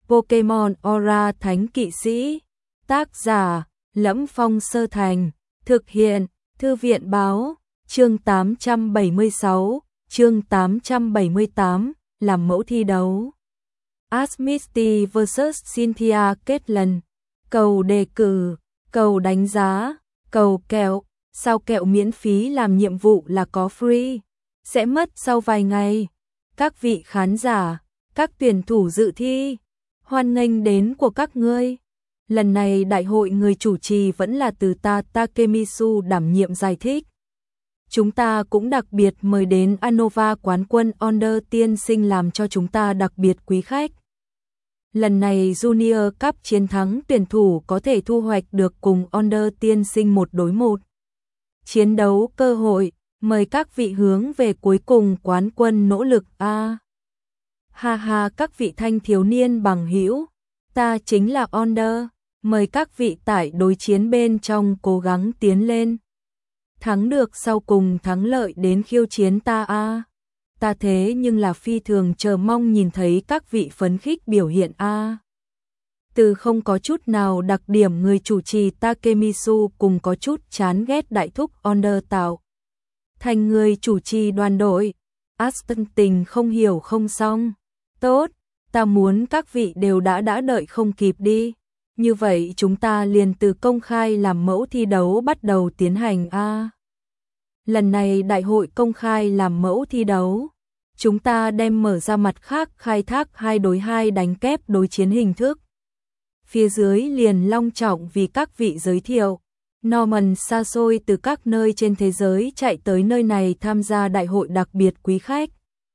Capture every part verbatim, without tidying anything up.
Pokemon Aura Thánh Kỵ Sĩ. Tác giả: Lẫm Phong Sơ Thành. Thực hiện: Thư viện báo. Chương tám trăm bảy mươi sáu, chương tám trăm bảy mươi tám, làm mẫu thi đấu. Ask Misty versus Cynthia Caitlyn. Cầu đề cử, cầu đánh giá, cầu kẹo. Sao kẹo miễn phí làm nhiệm vụ là có free, sẽ mất sau vài ngày. Các vị khán giả, các tuyển thủ dự thi, hoan nghênh đến của các ngươi. Lần này đại hội người chủ trì vẫn là từ ta Takemisu đảm nhiệm giải thích. Chúng ta cũng đặc biệt mời đến Anova quán quân Onder tiên sinh làm cho chúng ta đặc biệt quý khách. Lần này Junior Cup chiến thắng tuyển thủ có thể thu hoạch được cùng Onder tiên sinh một đối một. Chiến đấu cơ hội, mời các vị hướng về cuối cùng quán quân nỗ lực a. À. Ha ha, các vị thanh thiếu niên bằng hữu, ta chính là Onder, mời các vị tại đối chiến bên trong cố gắng tiến lên. Thắng được sau cùng thắng lợi đến khiêu chiến ta a. À. Ta thế nhưng là phi thường chờ mong nhìn thấy các vị phấn khích biểu hiện a. À. Từ không có chút nào đặc điểm người chủ trì Takemisu cùng có chút chán ghét đại thúc Onder tạo thành người chủ trì đoàn đội. Aston tình không hiểu không xong. Tốt, ta muốn các vị đều đã đã đợi không kịp đi. Như vậy chúng ta liền từ công khai làm mẫu thi đấu bắt đầu tiến hành a. À. Lần này đại hội công khai làm mẫu thi đấu, chúng ta đem mở ra mặt khác khai thác hai đối hai đánh kép đối chiến hình thức. Phía dưới liền long trọng vì các vị giới thiệu. Norman xa xôi từ các nơi trên thế giới chạy tới nơi này tham gia đại hội đặc biệt quý khách.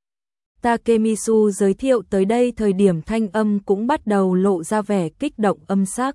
Takemisu giới thiệu tới đây thời điểm thanh âm cũng bắt đầu lộ ra vẻ kích động âm sắc.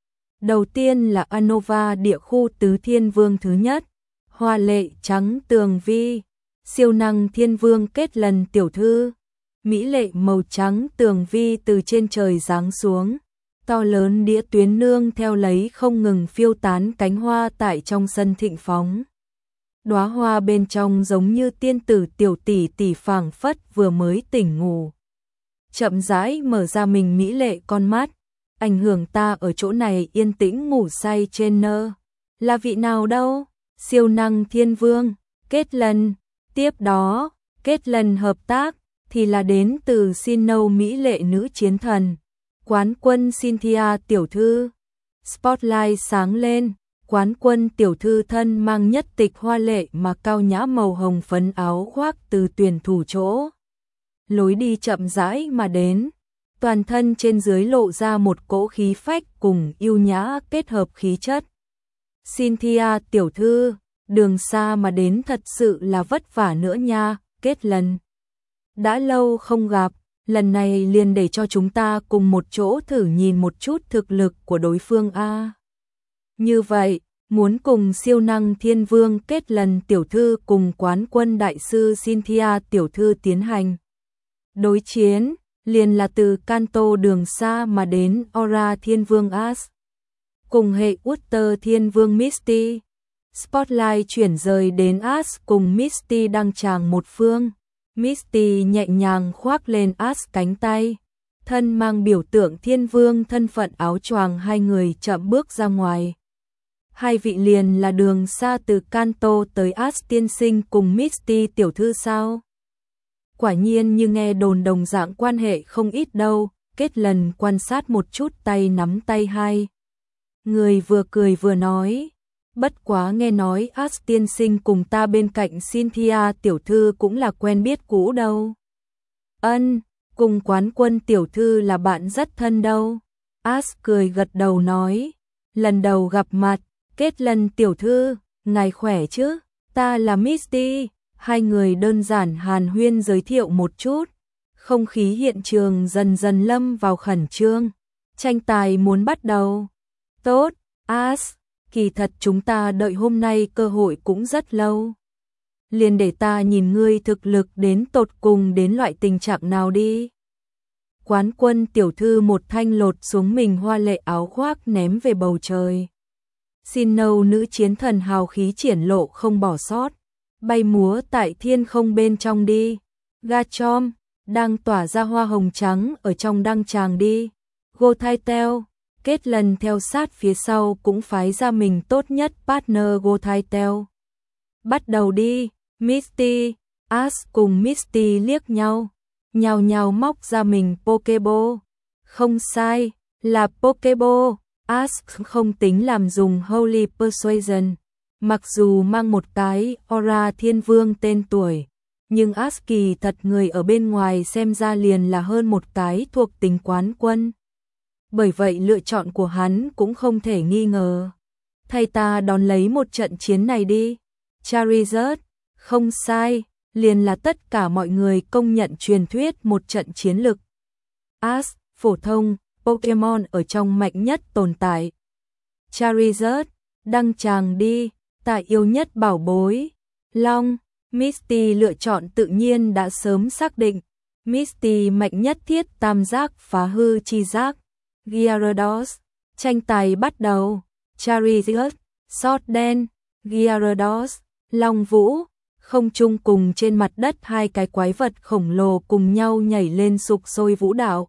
Đầu tiên là Anova địa khu tứ thiên vương thứ nhất, hoa lệ trắng tường vi, siêu năng thiên vương Caitlyn tiểu thư. Mỹ lệ màu trắng tường vi từ trên trời giáng xuống. To lớn đĩa tuyến nương theo lấy không ngừng phiêu tán cánh hoa tại trong sân thịnh phóng. Đóa hoa bên trong giống như tiên tử tiểu tỷ tỷ phảng phất vừa mới tỉnh ngủ. Chậm rãi mở ra mình mỹ lệ con mắt, ảnh hưởng ta ở chỗ này yên tĩnh ngủ say trên nơ. Là vị nào đâu? Siêu năng thiên vương, Caitlyn. Tiếp đó, Caitlyn hợp tác thì là đến từ Sinnoh mỹ lệ nữ chiến thần. Quán quân Cynthia tiểu thư. Spotlight sáng lên, quán quân tiểu thư thân mang nhất tịch hoa lệ mà cao nhã màu hồng phấn áo khoác từ tuyển thủ chỗ. Lối đi chậm rãi mà đến, toàn thân trên dưới lộ ra một cỗ khí phách cùng yêu nhã kết hợp khí chất. Cynthia tiểu thư, đường xa mà đến thật sự là vất vả nữa nha, Caitlyn. Đã lâu không gặp. Lần này liền để cho chúng ta cùng một chỗ thử nhìn một chút thực lực của đối phương a. Như vậy, muốn cùng siêu năng thiên vương Caitlyn tiểu thư cùng quán quân đại sư Cynthia tiểu thư tiến hành đối chiến, liền là từ Kanto đường xa mà đến Aura thiên vương Ash cùng hệ Utter thiên vương Misty. Spotlight chuyển rời đến Ash cùng Misty đăng tràng một phương. Misty nhẹ nhàng khoác lên Ash cánh tay, thân mang biểu tượng thiên vương thân phận áo choàng, hai người chậm bước ra ngoài. Hai vị liền là đường xa từ Kanto tới Ash tiên sinh cùng Misty tiểu thư sao? Quả nhiên như nghe đồn đồng dạng quan hệ không ít đâu. Caitlyn quan sát một chút tay nắm tay hai người vừa cười vừa nói. Bất quá nghe nói Ash tiên sinh cùng ta bên cạnh Cynthia tiểu thư cũng là quen biết cũ đâu. Ân, cùng quán quân tiểu thư là bạn rất thân đâu. Ash cười gật đầu nói. Lần đầu gặp mặt, Caitlyn tiểu thư, ngài khỏe chứ? Ta là Misty. Hai người đơn giản hàn huyên giới thiệu một chút. Không khí hiện trường dần dần lâm vào khẩn trương. Tranh tài muốn bắt đầu. Tốt, Ash. Kỳ thật chúng ta đợi hôm nay cơ hội cũng rất lâu. Liền để ta nhìn ngươi thực lực đến tột cùng đến loại tình trạng nào đi. Quán quân tiểu thư một thanh lột xuống mình hoa lệ áo khoác ném về bầu trời. Sinnoh nữ chiến thần hào khí triển lộ không bỏ sót. Bay múa tại thiên không bên trong đi. Gachom, đang tỏa ra hoa hồng trắng ở trong đăng tràng đi. Gothitelle, Kết lần theo sát phía sau cũng phái ra mình tốt nhất partner Gothitelle. Bắt đầu đi, Misty, Ash cùng Misty liếc nhau, nhào nhào móc ra mình Pokeball. Không sai, là Pokeball. Ash không tính làm dùng Holy Persuasion, mặc dù mang một cái aura thiên vương tên tuổi, nhưng Ash kỳ thật người ở bên ngoài xem ra liền là hơn một cái thuộc tính quán quân. Bởi vậy lựa chọn của hắn cũng không thể nghi ngờ. Thay ta đón lấy một trận chiến này đi. Charizard, không sai, liền là tất cả mọi người công nhận truyền thuyết một trận chiến lực. Ash, phổ thông, Pokemon ở trong mạnh nhất tồn tại. Charizard, đăng tràng đi, ta yêu nhất bảo bối. Long, Misty lựa chọn tự nhiên đã sớm xác định. Misty mạnh nhất thiết tam giác phá hư chi giác. Gyarados, tranh tài bắt đầu. Charizard, sót đen, Gyarados, Long Vũ, không trung cùng trên mặt đất hai cái quái vật khổng lồ cùng nhau nhảy lên sục sôi vũ đạo.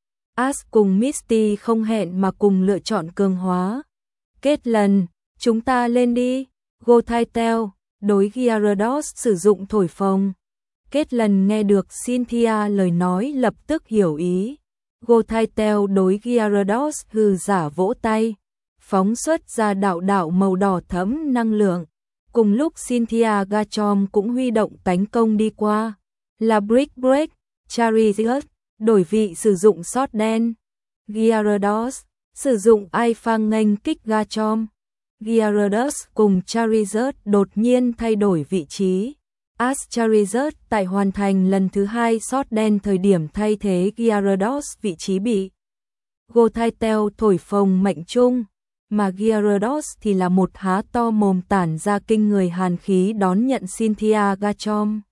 Ash cùng Misty không hẹn mà cùng lựa chọn cường hóa. Kết lần, chúng ta lên đi. Gothitelle, đối Gyarados sử dụng thổi phồng. Kết lần nghe được Cynthia lời nói lập tức hiểu ý. Gothitelle đối Gyarados hừ giả vỗ tay, phóng xuất ra đạo đạo màu đỏ thẫm năng lượng. Cùng lúc Cynthia Garchomp cũng huy động tấn công đi qua, là Brick Break. Charizard, đổi vị sử dụng sót đen. Gyarados, sử dụng Alpha nghênh kích Garchomp. Gyarados cùng Charizard đột nhiên thay đổi vị trí. Ash Charizard tại hoàn thành lần thứ hai sót đen thời điểm thay thế Gyarados vị trí bị Gothitelle thổi phồng mệnh trung, mà Gyarados thì là một há to mồm tản ra kinh người hàn khí đón nhận Cynthia Garchomp.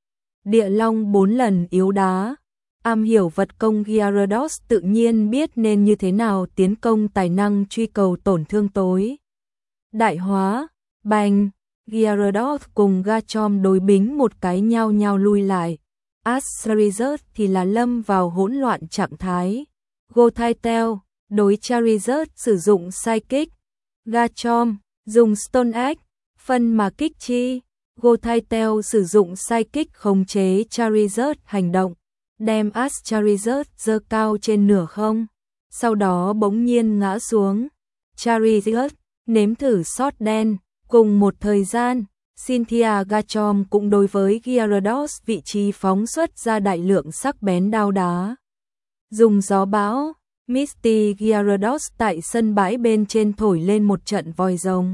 Địa Long bốn lần yếu đá, am hiểu vật công Gyarados tự nhiên biết nên như thế nào tiến công tài năng truy cầu tổn thương tối. Đại hóa, bành, Gyarados cùng Garchomp đối bính một cái nhau nhau lui lại. Ash Charizard thì là lâm vào hỗn loạn trạng thái. Gothitelle, đối Charizard sử dụng Psychic. Garchomp, dùng Stone Egg, phân mà kích chi. Gothitelle sử dụng Psychic khống chế Charizard hành động, đem Ash Charizard giơ cao trên nửa không, sau đó bỗng nhiên ngã xuống. Charizard, nếm thử sót đen. Cùng một thời gian, Cynthia Garchomp cũng đối với Gyarados vị trí phóng xuất ra đại lượng sắc bén đao đá. Dùng gió bão, Misty Gyarados tại sân bãi bên trên thổi lên một trận vòi rồng.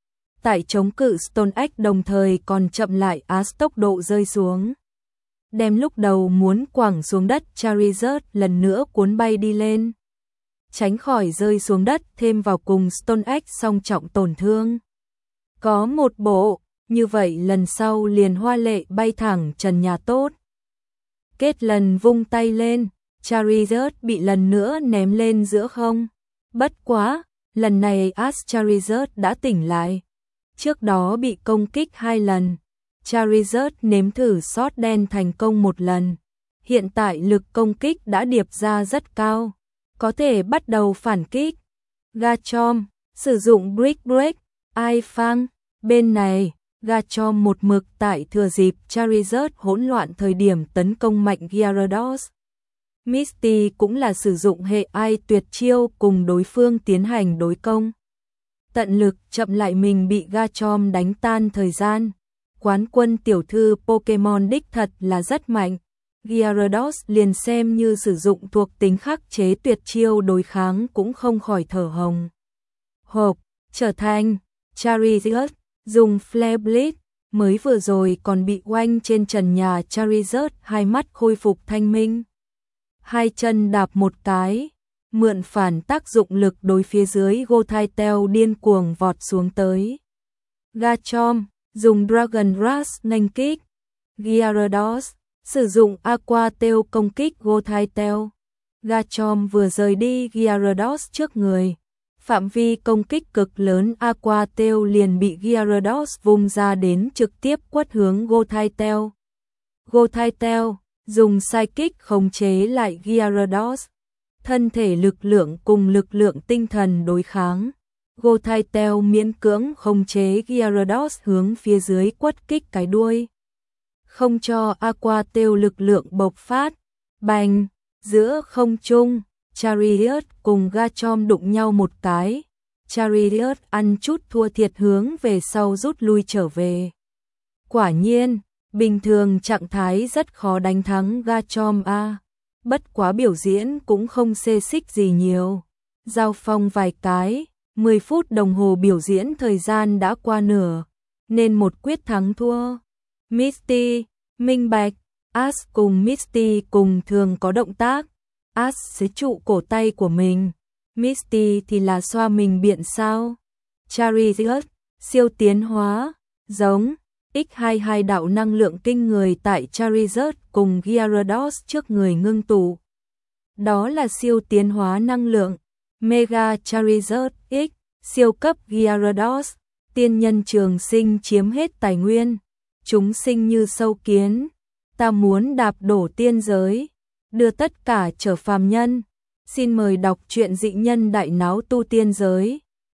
Tại chống cự Stone Egg đồng thời còn chậm lại Ash tốc độ rơi xuống. Đem lúc đầu muốn quẳng xuống đất Charizard lần nữa cuốn bay đi lên. Tránh khỏi rơi xuống đất thêm vào cùng Stone Egg song trọng tổn thương. Có một bộ, như vậy lần sau liền hoa lệ bay thẳng trần nhà tốt. Kết lần vung tay lên, Charizard bị lần nữa ném lên giữa không. Bất quá, lần này Ash Charizard đã tỉnh lại. Trước đó bị công kích hai lần, Charizard nếm thử sót đen thành công một lần. Hiện tại lực công kích đã điệp ra rất cao, có thể bắt đầu phản kích. Garchomp, sử dụng Brick Break, Alphang. Bên này, Garchomp một mực tại thừa dịp Charizard hỗn loạn thời điểm tấn công mạnh Gyarados. Misty cũng là sử dụng hệ ai tuyệt chiêu cùng đối phương tiến hành đối công. Tận lực chậm lại mình bị Garchomp đánh tan thời gian. Quán quân tiểu thư Pokemon đích thật là rất mạnh. Gyarados liền xem như sử dụng thuộc tính khắc chế tuyệt chiêu đối kháng cũng không khỏi thở hồng hộc, trở thành Charizard. Dùng Flare Blitz, mới vừa rồi còn bị oanh trên trần nhà Charizard hai mắt khôi phục thanh minh. Hai chân đạp một cái, mượn phản tác dụng lực đối phía dưới Gothitelle điên cuồng vọt xuống tới. Garchomp, dùng Dragon Rush nghênh kích. Gyarados, sử dụng Aqua Tail công kích Gothitelle. Garchomp vừa rời đi Gyarados trước người. Phạm vi công kích cực lớn Aqua Tail liền bị Gyarados vung ra đến trực tiếp quất hướng Gothitelle. Gothitelle, dùng Psychic khống chế lại Gyarados. thân thể lực lượng cùng lực lượng tinh thần đối kháng. Gothitelle miễn cưỡng khống chế Gyarados hướng phía dưới quất kích cái đuôi, không cho Aqua Tail lực lượng bộc phát. Bành, giữa không trung, Chariot cùng Garchomp đụng nhau một cái. Chariot ăn chút thua thiệt hướng về sau rút lui trở về. Quả nhiên, bình thường trạng thái rất khó đánh thắng Garchomp a. Bất quá biểu diễn cũng không xê xích gì nhiều. Giao phong vài cái, mười phút đồng hồ biểu diễn thời gian đã qua nửa, nên một quyết thắng thua. Misty, minh bạch, Ash cùng Misty cùng thường có động tác. Ash xế trụ cổ tay của mình, Misty thì là xoa mình biện sao. Chariot, siêu tiến hóa, giống, nhân hai mươi hai đạo năng lượng kinh người tại Charizard cùng Gyarados trước người ngưng tụ. Đó là siêu tiến hóa năng lượng, Mega Charizard X, siêu cấp Gyarados, tiên nhân trường sinh chiếm hết tài nguyên, chúng sinh như sâu kiến, ta muốn đạp đổ tiên giới, đưa tất cả trở phàm nhân. Xin mời đọc truyện Dị Nhân Đại Náo Tu Tiên Giới.